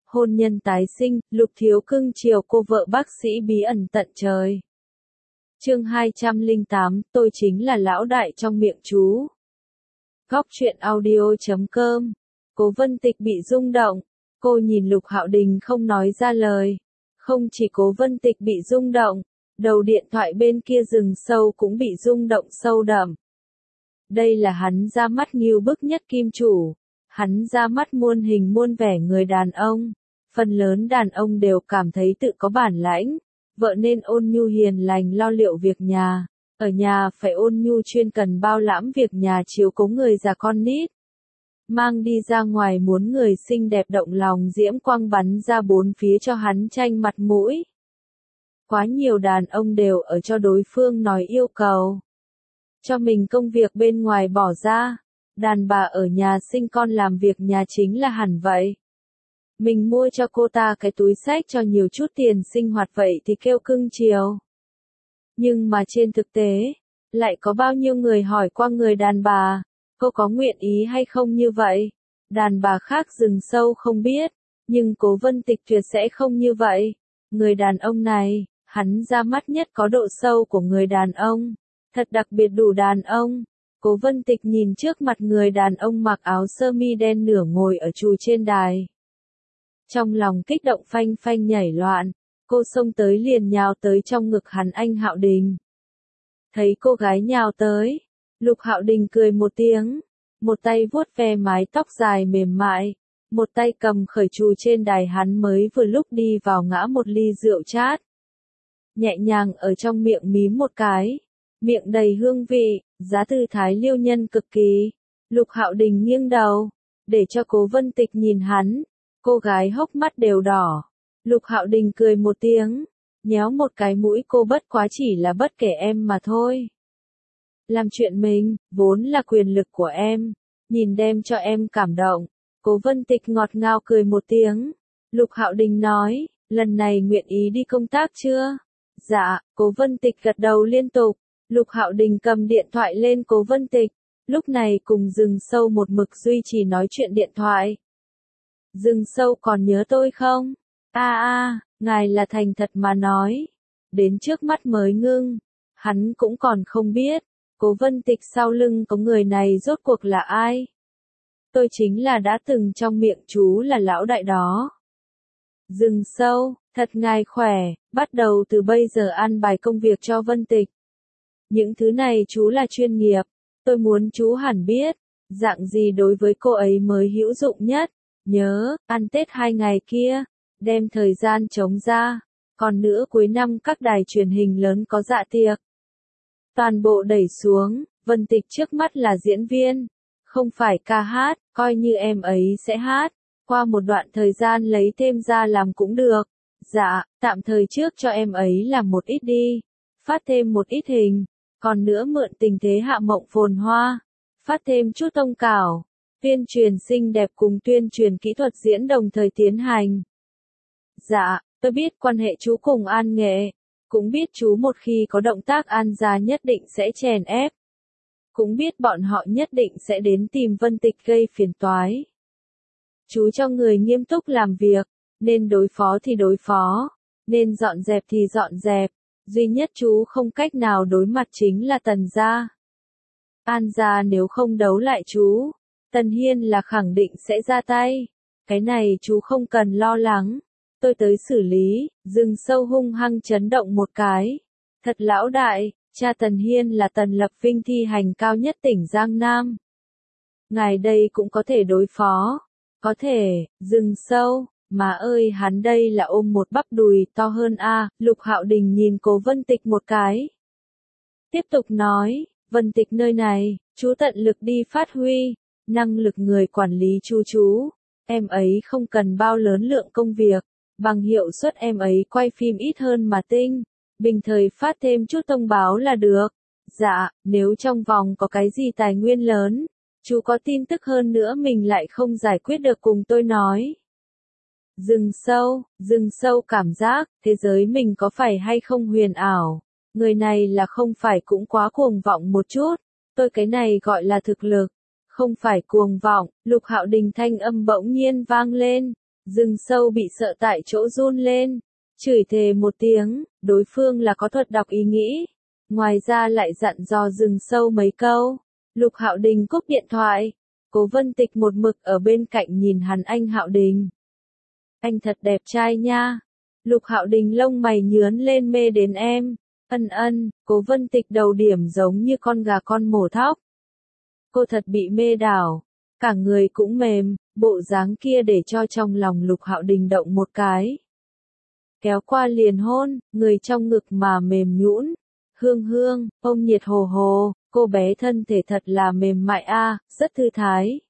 hôn nhân tái sinh, Lục Thiếu cưng chiều cô vợ bác sĩ bí ẩn tận trời. Chương 208, tôi chính là lão đại trong miệng chú. Góc truyện audio.com. Cố Vân Tịch bị rung động, cô nhìn Lục Hạo Đình không nói ra lời. Không chỉ Cố Vân Tịch bị rung động, đầu điện thoại bên kia rừng sâu cũng bị rung động sâu đậm. Đây là hắn ra mắt nghiêu bức nhất kim chủ, hắn ra mắt muôn hình muôn vẻ người đàn ông. Phần lớn đàn ông đều cảm thấy tự có bản lãnh, vợ nên ôn nhu hiền lành lo liệu việc nhà, ở nhà phải ôn nhu chuyên cần bao lãm việc nhà chiếu cố người già con nít. Mang đi ra ngoài muốn người xinh đẹp động lòng diễm quang bắn ra bốn phía cho hắn tranh mặt mũi. Quá nhiều đàn ông đều ở cho đối phương nói yêu cầu. Cho mình công việc bên ngoài bỏ ra, đàn bà ở nhà sinh con làm việc nhà chính là hẳn vậy. Mình mua cho cô ta cái túi xách cho nhiều chút tiền sinh hoạt vậy thì kêu cưng chiều. Nhưng mà trên thực tế, lại có bao nhiêu người hỏi qua người đàn bà, cô có nguyện ý hay không như vậy? Đàn bà khác rừng sâu không biết, nhưng Cố Vân Tịch tuyệt sẽ không như vậy. Người đàn ông này, hắn ra mắt nhất có độ sâu của người đàn ông, thật đặc biệt đủ đàn ông. Cố Vân Tịch nhìn trước mặt người đàn ông mặc áo sơ mi đen nửa ngồi ở chù trên đài. Trong lòng kích động phanh phanh nhảy loạn, cô xông tới liền nhào tới trong ngực hắn anh Hạo Đình. Thấy cô gái nhào tới, Lục Hạo Đình cười một tiếng, một tay vuốt ve mái tóc dài mềm mại, một tay cầm khởi chù trên đài hắn mới vừa lúc đi vào ngã một ly rượu chát. Nhẹ nhàng ở trong miệng mím một cái, miệng đầy hương vị, giá tư thái liêu nhân cực kỳ. Lục Hạo Đình nghiêng đầu, để cho Cố Vân Tịch nhìn hắn. Cô gái hốc mắt đều đỏ. Lục Hạo Đình cười một tiếng, nhéo một cái mũi cô bất quá chỉ là bất kể em mà thôi. Làm chuyện mình, vốn là quyền lực của em, nhìn đem cho em cảm động. Cố Vân Tịch ngọt ngào cười một tiếng. Lục Hạo Đình nói, lần này nguyện ý đi công tác chưa? Dạ, Cố Vân Tịch gật đầu liên tục. Lục Hạo Đình cầm điện thoại lên Cố Vân Tịch, lúc này cùng rừng sâu một mực duy trì nói chuyện điện thoại. Rừng sâu còn nhớ tôi không? Ngài là thành thật mà nói. Đến trước mắt mới ngưng. Hắn cũng còn không biết. Cố Vân Tịch sau lưng có người này rốt cuộc là ai? Tôi chính là đã từng trong miệng chú là lão đại đó. Rừng sâu, thật ngài khỏe, bắt đầu từ bây giờ an bài công việc cho Vân Tịch. Những thứ này chú là chuyên nghiệp. Tôi muốn chú hẳn biết, dạng gì đối với cô ấy mới hữu dụng nhất. Nhớ, ăn Tết 2 ngày kia, đem thời gian trống ra. Còn nữa cuối năm các đài truyền hình lớn có dạ tiệc. Toàn bộ đẩy xuống, Vân Tịch trước mắt là diễn viên, không phải ca hát, coi như em ấy sẽ hát. Qua một đoạn thời gian lấy thêm ra làm cũng được. Dạ, tạm thời trước cho em ấy làm một ít đi. Phát thêm một ít hình. Còn nữa mượn tình thế hạ mộng phồn hoa. Phát thêm chút tông cảo. Tuyên truyền xinh đẹp cùng tuyên truyền kỹ thuật diễn đồng thời tiến hành. Dạ, tôi biết quan hệ chú cùng An Nghệ. Cũng biết chú một khi có động tác An gia nhất định sẽ chèn ép. Cũng biết bọn họ nhất định sẽ đến tìm Vân Tịch gây phiền toái. Chú cho người nghiêm túc làm việc, nên đối phó thì đối phó, nên dọn dẹp thì dọn dẹp. Duy nhất chú không cách nào đối mặt chính là Tần gia. An gia nếu không đấu lại chú, Tần Hiên là khẳng định sẽ ra tay. Cái này chú không cần lo lắng. Tôi tới xử lý. Rừng sâu hung hăng chấn động một cái. Thật lão đại, cha Tần Hiên là Tần Lập Vinh thi hành cao nhất tỉnh Giang Nam. Ngài đây cũng có thể đối phó. Có thể, rừng sâu. Mà ơi hắn đây là ôm một bắp đùi to hơn a. Lục Hạo Đình nhìn Cố Vân Tịch một cái. Tiếp tục nói, Vân Tịch nơi này, chú tận lực đi phát huy. Năng lực người quản lý chú. Em ấy không cần bao lớn lượng công việc. Bằng hiệu suất em ấy quay phim ít hơn mà tinh. Bình thời phát thêm chút thông báo là được. Dạ, nếu trong vòng có cái gì tài nguyên lớn, chú có tin tức hơn nữa mình lại không giải quyết được cùng tôi nói. Rừng sâu cảm giác, thế giới mình có phải hay không huyền ảo. Người này là không phải cũng quá cuồng vọng một chút. Tôi cái này gọi là thực lực. Không phải cuồng vọng. Lục Hạo Đình thanh âm bỗng nhiên vang lên. Rừng sâu bị sợ tại chỗ run lên, chửi thề một tiếng, đối phương là có thuật đọc ý nghĩ. Ngoài ra lại dặn dò rừng sâu mấy câu. Lục Hạo Đình cúp điện thoại. Cố Vân Tịch một mực ở bên cạnh nhìn hắn. Anh Hạo Đình, anh thật đẹp trai nha. Lục Hạo Đình lông mày nhướn lên, mê đến em. Ân, Cố Vân Tịch đầu điểm giống như con gà con mổ thóc. Cô thật bị mê đảo, cả người cũng mềm, bộ dáng kia để cho trong lòng Lục Hạo Đình động một cái. Kéo qua liền hôn, người trong ngực mà mềm nhũn. Hương, ôm nhiệt hồ hồ, cô bé thân thể thật là mềm mại a, rất thư thái.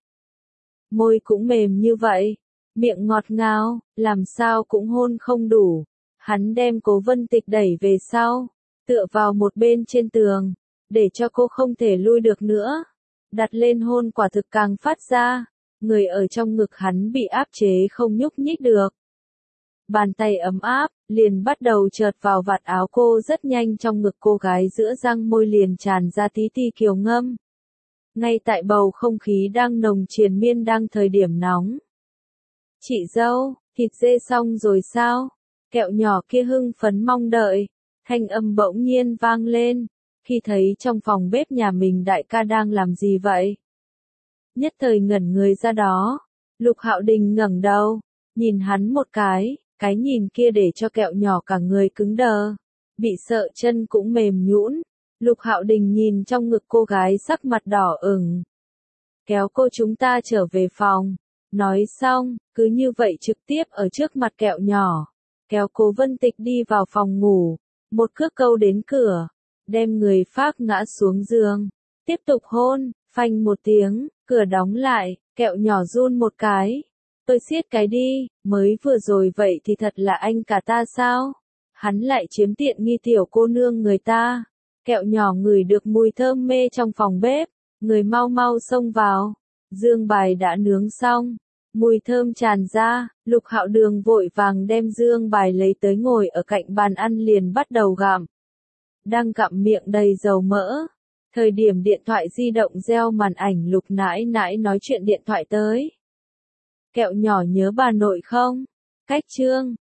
Môi cũng mềm như vậy, miệng ngọt ngào, làm sao cũng hôn không đủ. Hắn đem Cố Vân Tịch đẩy về sau, tựa vào một bên trên tường, để cho cô không thể lui được nữa. Đặt lên hôn quả thực càng phát ra, người ở trong ngực hắn bị áp chế không nhúc nhích được. Bàn tay ấm áp, liền bắt đầu chợt vào vạt áo cô, rất nhanh trong ngực cô gái giữa răng môi liền tràn ra tí ti kiều ngâm. Ngay tại bầu không khí đang nồng triền miên, đang thời điểm nóng. Chị dâu, thịt dê xong rồi sao? Kẹo nhỏ kia hưng phấn mong đợi, thanh âm bỗng nhiên vang lên, khi thấy trong phòng bếp nhà mình đại ca đang làm gì vậy? Nhất thời ngẩn người ra đó, Lục Hạo Đình ngẩng đầu, nhìn hắn một cái nhìn kia để cho kẹo nhỏ cả người cứng đờ, bị sợ chân cũng mềm nhũn. Lục Hạo Đình nhìn trong ngực cô gái sắc mặt đỏ ửng. Kéo cô chúng ta trở về phòng. Nói xong, cứ như vậy trực tiếp ở trước mặt kẹo nhỏ, kéo Cố Vân Tịch đi vào phòng ngủ, một cước câu đến cửa, đem người phác ngã xuống giường, tiếp tục hôn, phanh một tiếng, cửa đóng lại, kẹo nhỏ run một cái. Tôi siết cái đi, mới vừa rồi vậy thì thật là anh cả ta sao? Hắn lại chiếm tiện nghi tiểu cô nương người ta. Kẹo nhỏ ngửi được mùi thơm mê trong phòng bếp, người mau mau xông vào. Dương bài đã nướng xong, mùi thơm tràn ra, Lục Hạo Đường vội vàng đem dương bài lấy tới ngồi ở cạnh bàn ăn liền bắt đầu gặm. Đang gặm miệng đầy dầu mỡ, thời điểm điện thoại di động reo màn ảnh Lục nãi nãi nói chuyện điện thoại tới. Kẹo nhỏ nhớ bà nội không? Cách Trương,